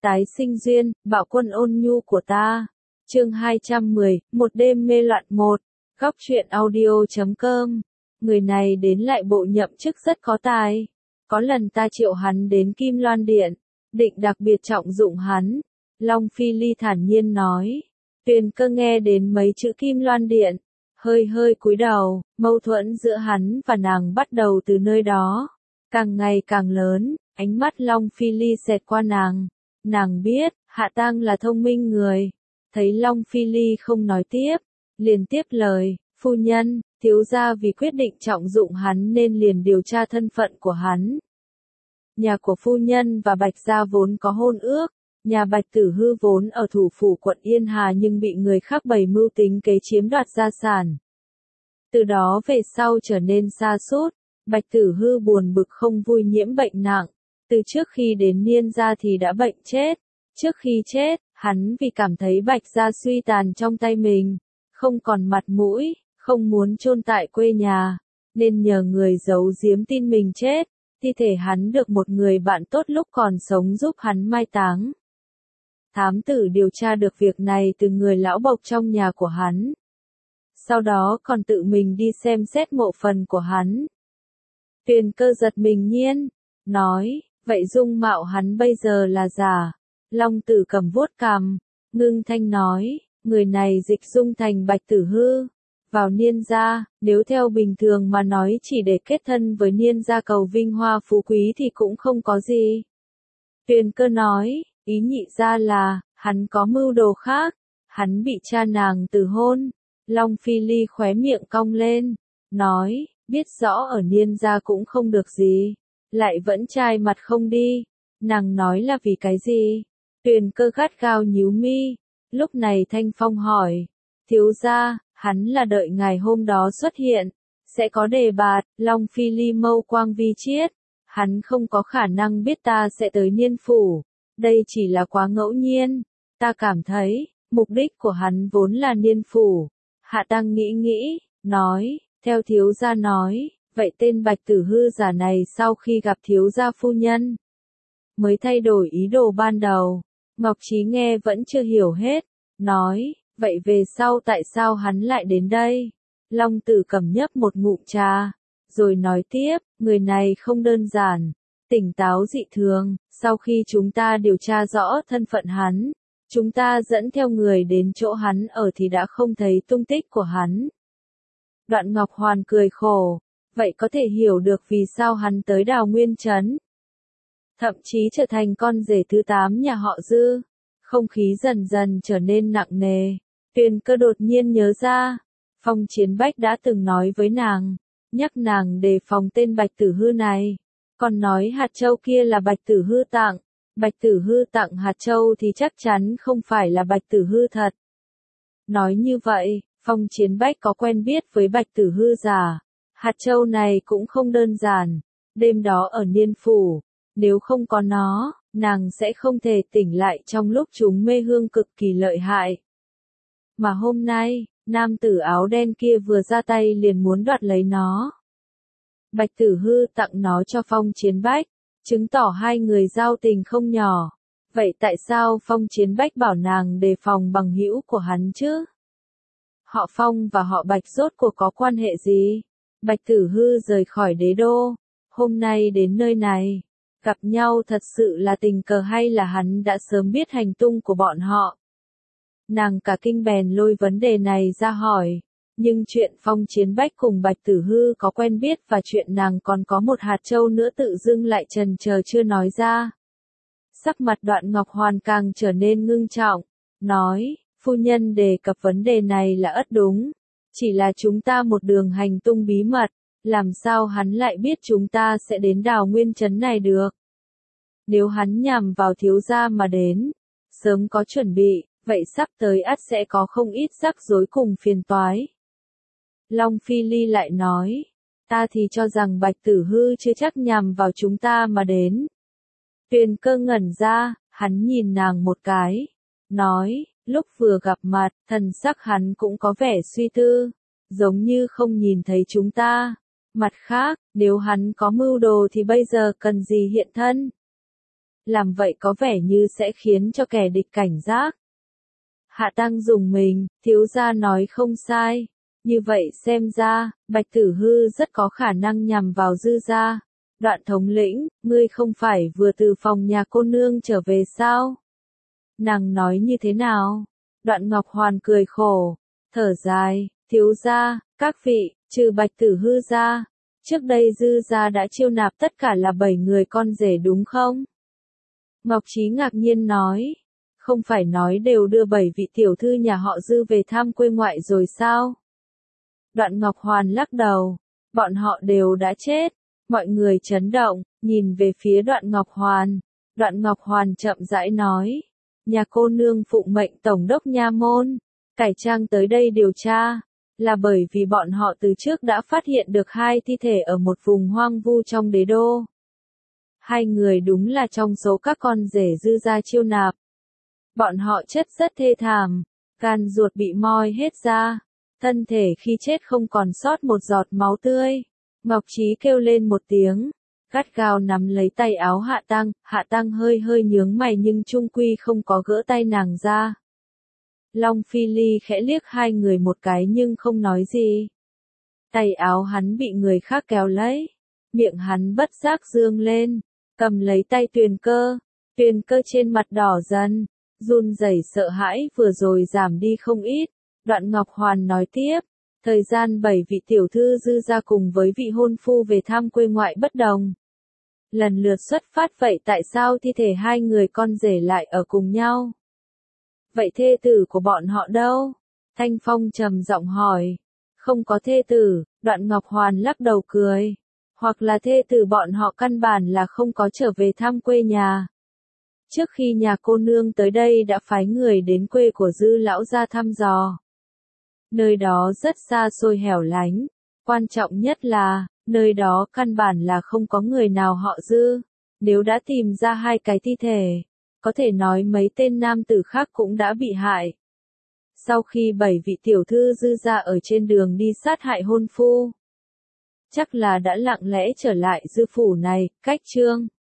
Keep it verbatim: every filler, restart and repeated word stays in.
Tái sinh duyên, bạo quân ôn nhu của ta. Chương hai trăm mười, một đêm mê loạn một. Góc truyện audio chấm com. Người này đến lại bộ nhậm chức rất có tài. Có lần ta triệu hắn đến Kim Loan Điện, định đặc biệt trọng dụng hắn. Long Phi Ly thản nhiên nói. Tuyền Cơ nghe đến mấy chữ Kim Loan Điện, hơi hơi cúi đầu, mâu thuẫn giữa hắn và nàng bắt đầu từ nơi đó. Càng ngày càng lớn, ánh mắt Long Phi Ly xẹt qua nàng. Nàng biết, Hạ Tang là thông minh người. Thấy Long Phi Ly không nói tiếp, liền tiếp lời, phu nhân, thiếu gia vì quyết định trọng dụng hắn nên liền điều tra thân phận của hắn. Nhà của phu nhân và Bạch gia vốn có hôn ước, nhà Bạch Tử Hư vốn ở thủ phủ quận Yên Hà nhưng bị người khác bày mưu tính kế chiếm đoạt gia sản. Từ đó về sau trở nên sa sút, Bạch Tử Hư buồn bực không vui nhiễm bệnh nặng. Từ trước khi đến Niên gia thì đã bệnh chết. Trước khi chết, hắn vì cảm thấy Bạch gia suy tàn trong tay mình, không còn mặt mũi, không muốn chôn tại quê nhà, nên nhờ người giấu giếm tin mình chết. Thi thể hắn được một người bạn tốt lúc còn sống giúp hắn mai táng. Thám tử điều tra được việc này từ người lão bộc trong nhà của hắn. Sau đó còn tự mình đi xem xét mộ phần của hắn. Tuyền Cơ giật mình nhiên, nói, vậy dung mạo hắn bây giờ là giả. Long Tử Cầm vuốt cằm, ngưng thanh nói, người này dịch dung thành Bạch Tử Hư. Vào Niên gia, nếu theo bình thường mà nói chỉ để kết thân với Niên gia cầu vinh hoa phú quý thì cũng không có gì. Tuyền Cơ nói, ý nhị ra là, hắn có mưu đồ khác, hắn bị cha nàng từ hôn. Long Phi Ly khóe miệng cong lên, nói, biết rõ ở Niên gia cũng không được gì, lại vẫn trai mặt không đi. Nàng nói là vì cái gì? Tuyền Cơ gắt gao nhíu mi. Lúc này Thanh Phong hỏi, thiếu gia, hắn là đợi ngày hôm đó xuất hiện, sẽ có đề bạt. Long Phi Ly mâu quang vi chiết, hắn không có khả năng biết ta sẽ tới Niên phủ, đây chỉ là quá ngẫu nhiên. Ta cảm thấy, mục đích của hắn vốn là Niên phủ. Hạ Tang nghĩ nghĩ, nói, theo thiếu gia nói, vậy tên Bạch Tử Hư giả này sau khi gặp thiếu gia phu nhân, mới thay đổi ý đồ ban đầu. Ngọc Trí nghe vẫn chưa hiểu hết, nói, vậy về sau tại sao hắn lại đến đây? Long Tử Cầm nhấp một ngụm trà, rồi nói tiếp, người này không đơn giản, tỉnh táo dị thường. Sau khi chúng ta điều tra rõ thân phận hắn, chúng ta dẫn theo người đến chỗ hắn ở thì đã không thấy tung tích của hắn. Đoạn Ngọc Hoàn cười khổ, vậy có thể hiểu được vì sao hắn tới Đào Nguyên Trấn, thậm chí trở thành con rể thứ tám nhà họ Dư. Không khí dần dần trở nên nặng nề. Tuyền Cơ đột nhiên nhớ ra, Phong Chiến Bách đã từng nói với nàng, nhắc nàng đề phòng tên Bạch Tử Hư này, còn nói hạt châu kia là Bạch Tử Hư tặng. Bạch Tử Hư tặng hạt châu thì chắc chắn không phải là Bạch Tử Hư thật. Nói như vậy, Phong Chiến Bách có quen biết với Bạch Tử Hư giả. Hạt châu này cũng không đơn giản. Đêm đó ở Niên phủ, nếu không có nó, nàng sẽ không thể tỉnh lại trong lúc chúng mê hương cực kỳ lợi hại. Mà hôm nay, nam tử áo đen kia vừa ra tay liền muốn đoạt lấy nó. Bạch Tử Hư tặng nó cho Phong Chiến Bách, chứng tỏ hai người giao tình không nhỏ. Vậy tại sao Phong Chiến Bách bảo nàng đề phòng bằng hữu của hắn chứ? Họ Phong và họ Bạch rốt cuộc có quan hệ gì? Bạch Tử Hư rời khỏi đế đô, hôm nay đến nơi này, gặp nhau thật sự là tình cờ hay là hắn đã sớm biết hành tung của bọn họ? Nàng cả kinh bèn lôi vấn đề này ra hỏi, nhưng chuyện Phong Chiến Bách cùng Bạch Tử Hư có quen biết và chuyện nàng còn có một hạt châu nữa tự dưng lại chần chờ chưa nói ra. Sắc mặt Đoạn Ngọc Hoàn càng trở nên ngưng trọng, nói, phu nhân đề cập vấn đề này là ất đúng, chỉ là chúng ta một đường hành tung bí mật, làm sao hắn lại biết chúng ta sẽ đến Đào Nguyên Trấn này được? Nếu hắn nhằm vào thiếu gia mà đến, sớm có chuẩn bị, vậy sắp tới ắt sẽ có không ít rắc rối cùng phiền toái. Long Phi Ly lại nói, ta thì cho rằng Bạch Tử Hư chưa chắc nhằm vào chúng ta mà đến. Tuyền Cơ ngẩn ra, hắn nhìn nàng một cái, nói, lúc vừa gặp mặt, thần sắc hắn cũng có vẻ suy tư, giống như không nhìn thấy chúng ta. Mặt khác, nếu hắn có mưu đồ thì bây giờ cần gì hiện thân? làm vậy có vẻ như sẽ khiến cho kẻ địch cảnh giác. Hạ Tăng dùng mình, thiếu gia nói không sai. Như vậy xem ra, Bạch Tử Hư rất có khả năng nhằm vào Dư gia. Đoạn thống lĩnh, ngươi không phải vừa từ phòng nhà cô nương trở về sao? Nàng nói như thế nào? Đoạn Ngọc Hoàn cười khổ, thở dài, thiếu gia, các vị, trừ Bạch Tử Hư ra, trước đây Dư gia đã chiêu nạp tất cả là bảy người con rể đúng không? Ngọc Trí ngạc nhiên nói, không phải nói đều đưa bảy vị tiểu thư nhà họ Dư về thăm quê ngoại rồi sao? Đoạn Ngọc Hoàn lắc đầu, bọn họ đều đã chết. Mọi người chấn động, nhìn về phía Đoạn Ngọc Hoàn. Đoạn Ngọc Hoàn chậm rãi nói, nhà cô nương phụng mệnh tổng đốc nha môn, cải trang tới đây điều tra, là bởi vì bọn họ từ trước đã phát hiện được hai thi thể ở một vùng hoang vu trong đế đô. Hai người đúng là trong số các con rể Dư gia chiêu nạp. Bọn họ chết rất thê thảm, gan ruột bị moi hết ra, thân thể khi chết không còn sót một giọt máu tươi. Ngọc Trí kêu lên một tiếng, gắt gao nắm lấy tay áo Hạ Tăng, Hạ Tăng hơi hơi nhướng mày nhưng chung quy không có gỡ tay nàng ra. Long Phi Ly khẽ liếc hai người một cái nhưng không nói gì. Tay áo hắn bị người khác kéo lấy, miệng hắn bất giác dương lên, cầm lấy tay Tuyền Cơ, Tuyền Cơ trên mặt đỏ dần, run rẩy sợ hãi vừa rồi giảm đi không ít. Đoạn Ngọc Hoàn nói tiếp, thời gian bảy vị tiểu thư Dư gia cùng với vị hôn phu về thăm quê ngoại bất đồng. Lần lượt xuất phát, vậy tại sao thi thể hai người con rể lại ở cùng nhau? Vậy thê tử của bọn họ đâu? Thanh Phong trầm giọng hỏi. Không có thê tử, Đoạn Ngọc Hoàn lắc đầu cười. Hoặc là thê tử bọn họ căn bản là không có trở về thăm quê nhà. Trước khi nhà cô nương tới đây đã phái người đến quê của Dư lão gia thăm dò. Nơi đó rất xa xôi hẻo lánh, quan trọng nhất là, nơi đó căn bản là không có người nào họ Dư. Nếu đã tìm ra hai cái thi thể, có thể nói mấy tên nam tử khác cũng đã bị hại. Sau khi bảy vị tiểu thư Dư gia ở trên đường đi sát hại hôn phu, chắc là đã lặng lẽ trở lại Dư phủ này, cách Trương